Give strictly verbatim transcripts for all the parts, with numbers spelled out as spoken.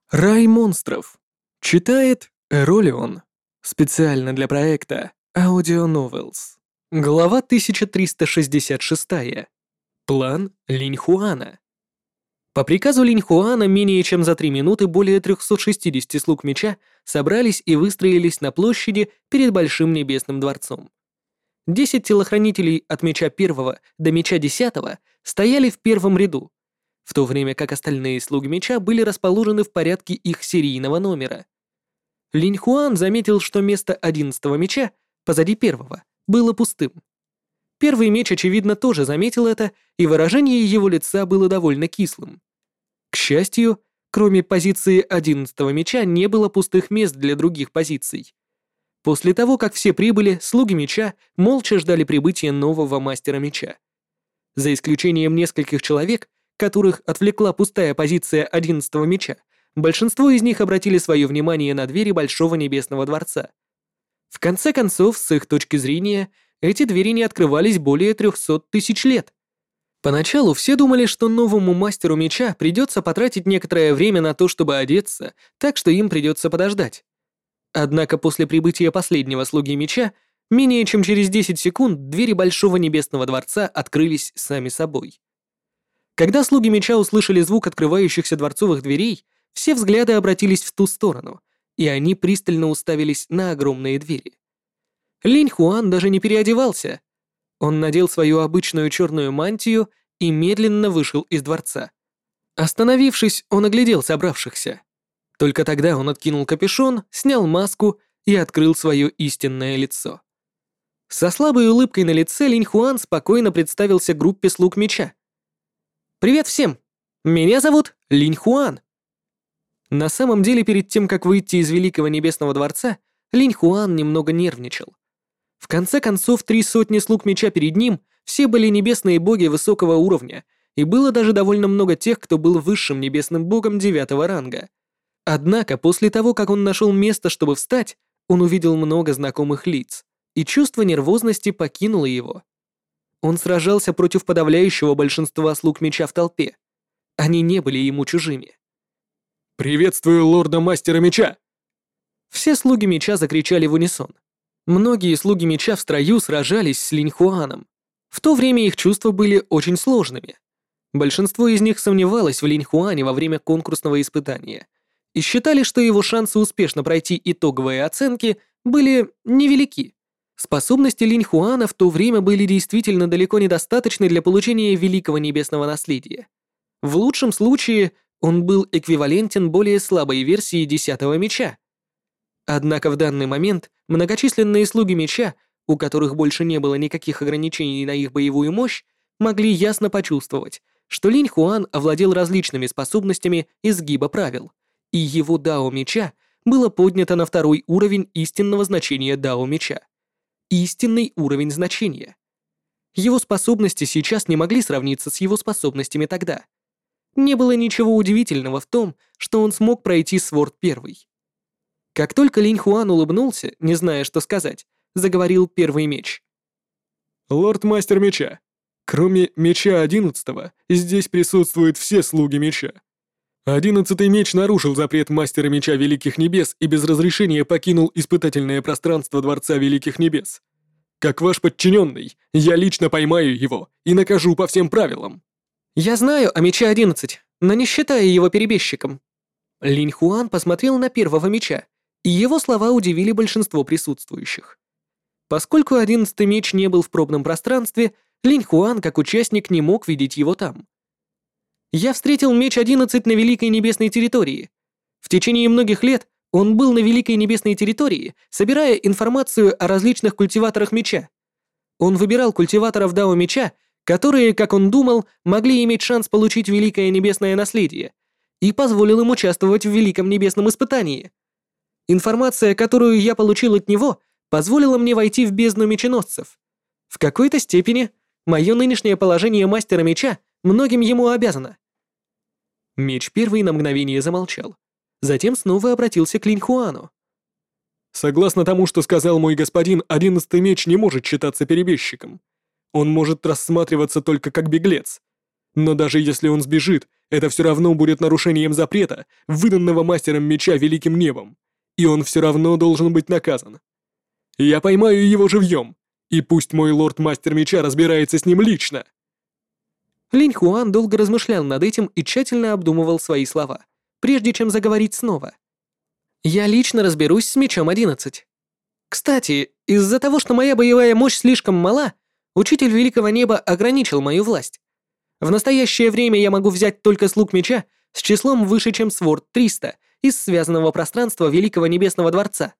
Рай монстров. Читает Эролион. Специально для проекта Audio Novels. Глава тысяча триста шестьдесят шесть. План Линьхуана. По приказу Линьхуана менее чем за три минуты более трёхсот шестидесяти слуг меча собрались и выстроились на площади перед Большим Небесным дворцом. Десять телохранителей от меча первого до меча десятого стояли в первом ряду, в то время как остальные слуги меча были расположены в порядке их серийного номера. Линьхуан заметил, что место одиннадцатого меча, позади первого, было пустым. Первый меч, очевидно, тоже заметил это, и выражение его лица было довольно кислым. К счастью, кроме позиции одиннадцатого меча не было пустых мест для других позиций. После того, как все прибыли, слуги меча молча ждали прибытия нового мастера меча. За исключением нескольких человек, которых отвлекла пустая позиция одиннадцатого меча, большинство из них обратили свое внимание на двери Большого Небесного дворца. В конце концов, с их точки зрения, эти двери не открывались более трёхсот тысяч лет. Поначалу все думали, что новому мастеру меча придется потратить некоторое время на то, чтобы одеться, так что им придется подождать. Однако после прибытия последнего слуги меча, менее чем через десять секунд двери Большого Небесного дворца открылись сами собой. Когда слуги меча услышали звук открывающихся дворцовых дверей, все взгляды обратились в ту сторону, и они пристально уставились на огромные двери. Линьхуан даже не переодевался. Он надел свою обычную черную мантию и медленно вышел из дворца. Остановившись, он оглядел собравшихся. Только тогда он откинул капюшон, снял маску и открыл свое истинное лицо. Со слабой улыбкой на лице Линьхуан спокойно представился группе слуг меча. «Привет всем! Меня зовут Линьхуан!» На самом деле, перед тем, как выйти из Великого Небесного дворца, Линьхуан немного нервничал. В конце концов, три сотни слуг меча перед ним все были небесные боги высокого уровня, и было даже довольно много тех, кто был высшим небесным богом девятого ранга. Однако, после того, как он нашел место, чтобы встать, он увидел много знакомых лиц, и чувство нервозности покинуло его. Он сражался против подавляющего большинства слуг меча в толпе. Они не были ему чужими. «Приветствую лорда-мастера меча!» Все слуги меча закричали в унисон. Многие слуги меча в строю сражались с Линьхуаном. В то время их чувства были очень сложными. Большинство из них сомневалось в Линьхуане во время конкурсного испытания и считали, что его шансы успешно пройти итоговые оценки были невелики. Способности Линьхуана в то время были действительно далеко недостаточны для получения Великого Небесного Наследия. В лучшем случае он был эквивалентен более слабой версии десятого меча. Однако в данный момент многочисленные слуги меча, у которых больше не было никаких ограничений на их боевую мощь, могли ясно почувствовать, что Линьхуан овладел различными способностями изгиба правил, и его дао меча было поднято на второй уровень истинного значения дао меча. Истинный уровень значения. Его способности сейчас не могли сравниться с его способностями тогда. Не было ничего удивительного в том, что он смог пройти Сворд первый. Как только Линьхуан улыбнулся, не зная, что сказать, заговорил первый меч. «Лорд-мастер меча, кроме меча одиннадцатого, здесь присутствуют все слуги меча. Одиннадцатый меч нарушил запрет мастера меча Великих Небес и без разрешения покинул испытательное пространство Дворца Великих Небес. Как ваш подчиненный, я лично поймаю его и накажу по всем правилам». «Я знаю о мече одиннадцать, но не считаю его перебежчиком». Линьхуан посмотрел на первого меча, и его слова удивили большинство присутствующих. Поскольку одиннадцатый меч не был в пробном пространстве, Линьхуан как участник не мог видеть его там. «Я встретил меч одиннадцать на Великой Небесной территории. В течение многих лет он был на Великой Небесной территории, собирая информацию о различных культиваторах меча. Он выбирал культиваторов дао меча, которые, как он думал, могли иметь шанс получить Великое Небесное Наследие, и позволил им участвовать в Великом Небесном Испытании. Информация, которую я получил от него, позволила мне войти в бездну меченосцев. В какой-то степени мое нынешнее положение мастера меча многим ему обязано». Меч первый на мгновение замолчал, затем снова обратился к Линьхуану. «Согласно тому, что сказал мой господин, одиннадцатый меч не может считаться перебежчиком. Он может рассматриваться только как беглец. Но даже если он сбежит, это все равно будет нарушением запрета, выданного мастером меча Великим Небом, и он все равно должен быть наказан. Я поймаю его живьем, и пусть мой лорд-мастер меча разбирается с ним лично. Линь Хуан долго размышлял над этим и тщательно обдумывал свои слова, прежде чем заговорить снова. «Я лично разберусь с мечом одиннадцать. Кстати, из-за того, что моя боевая мощь слишком мала, Учитель Великого Неба ограничил мою власть. В настоящее время я могу взять только слуг меча с числом выше, чем Сворд триста из связанного пространства Великого Небесного Дворца».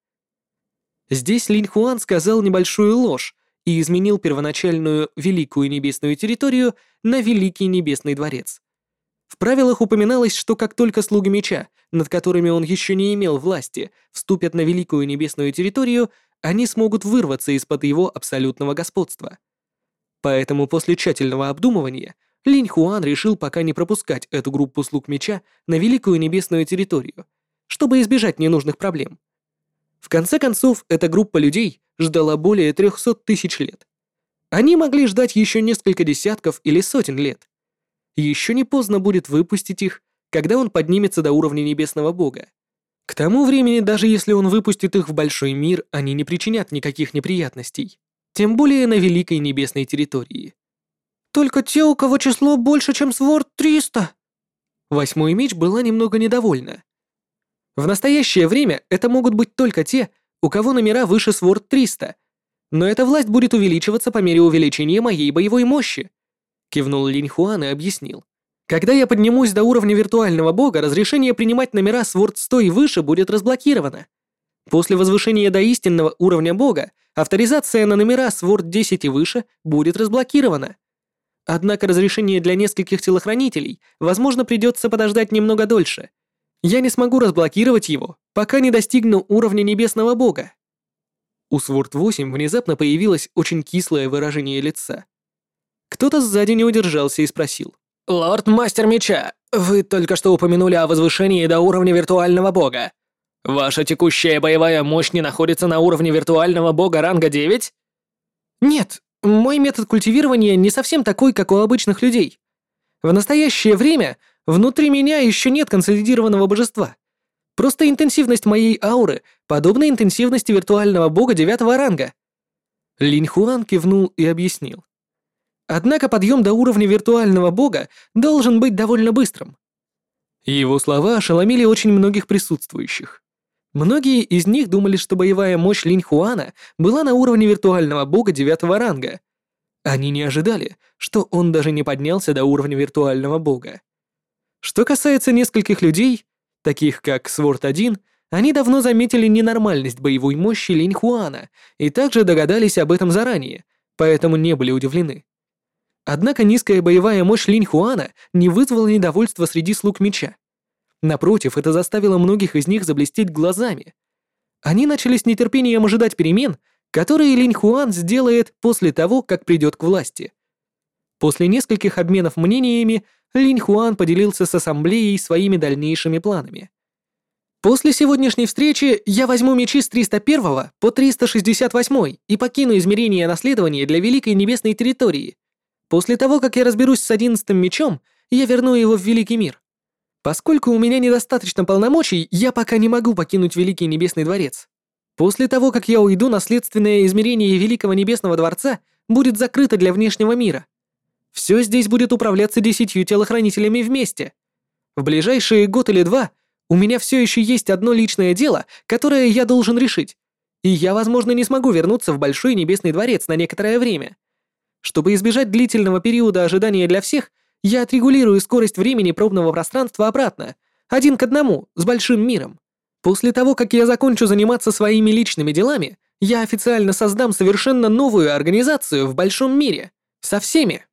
Здесь Линь Хуан сказал небольшую ложь и изменил первоначальную Великую Небесную территорию на Великий Небесный Дворец. В правилах упоминалось, что как только слуги меча, над которыми он еще не имел власти, вступят на Великую Небесную территорию, они смогут вырваться из-под его абсолютного господства. Поэтому после тщательного обдумывания Линь Хуан решил пока не пропускать эту группу слуг меча на Великую Небесную территорию, чтобы избежать ненужных проблем. В конце концов, эта группа людей ждала более трехсот тысяч лет. Они могли ждать еще несколько десятков или сотен лет. Еще не поздно будет выпустить их, когда он поднимется до уровня Небесного Бога. К тому времени, даже если он выпустит их в большой мир, они не причинят никаких неприятностей. Тем более на Великой Небесной территории. «Только те, у кого число больше, чем Сворд триста!» Восьмой меч была немного недовольна. В настоящее время это могут быть только те, у кого номера выше Сворд триста, но эта власть будет увеличиваться по мере увеличения моей боевой мощи, кивнул Линь Хуан и объяснил. Когда я поднимусь до уровня виртуального бога, разрешение принимать номера Сворд сто и выше будет разблокировано. После возвышения до истинного уровня бога, авторизация на номера Сворд десять и выше будет разблокирована. Однако разрешение для нескольких телохранителей, возможно, придется подождать немного дольше. Я не смогу разблокировать его, пока не достигну уровня Небесного Бога. У Сворд восемь внезапно появилось очень кислое выражение лица. Кто-то сзади не удержался и спросил. «Лорд-мастер меча, вы только что упомянули о возвышении до уровня виртуального бога. Ваша текущая боевая мощь не находится на уровне виртуального бога ранга девять?» «Нет, мой метод культивирования не совсем такой, как у обычных людей. В настоящее время внутри меня еще нет консолидированного божества. Просто интенсивность моей ауры подобна интенсивности виртуального бога девятого ранга». Линь Хуан кивнул и объяснил. «Однако подъем до уровня виртуального бога должен быть довольно быстрым». Его слова ошеломили очень многих присутствующих. Многие из них думали, что боевая мощь Линь Хуана была на уровне виртуального бога девятого ранга. Они не ожидали, что он даже не поднялся до уровня виртуального бога. Что касается нескольких людей, таких как Сворд один, они давно заметили ненормальность боевой мощи Линь Хуана и также догадались об этом заранее, поэтому не были удивлены. Однако низкая боевая мощь Линь Хуана не вызвала недовольства среди слуг меча. Напротив, это заставило многих из них заблестеть глазами. Они начали с нетерпением ожидать перемен, которые Линь Хуан сделает после того, как придет к власти. После нескольких обменов мнениями, Линь Хуан поделился с ассамблеей своими дальнейшими планами. «После сегодняшней встречи я возьму мечи с триста первого по триста шестьдесят восемь и покину измерение наследования для Великой Небесной территории. После того, как я разберусь с одиннадцатым мечом, я верну его в Великий мир. Поскольку у меня недостаточно полномочий, я пока не могу покинуть Великий Небесный Дворец. После того, как я уйду, наследственное измерение Великого Небесного Дворца будет закрыто для внешнего мира. Все здесь будет управляться десятью телохранителями вместе. В ближайшие год или два у меня все еще есть одно личное дело, которое я должен решить, и я, возможно, не смогу вернуться в Большой Небесный Дворец на некоторое время. Чтобы избежать длительного периода ожидания для всех, я отрегулирую скорость времени пробного пространства обратно, один к одному, с большим миром. После того, как я закончу заниматься своими личными делами, я официально создам совершенно новую организацию в большом мире, со всеми,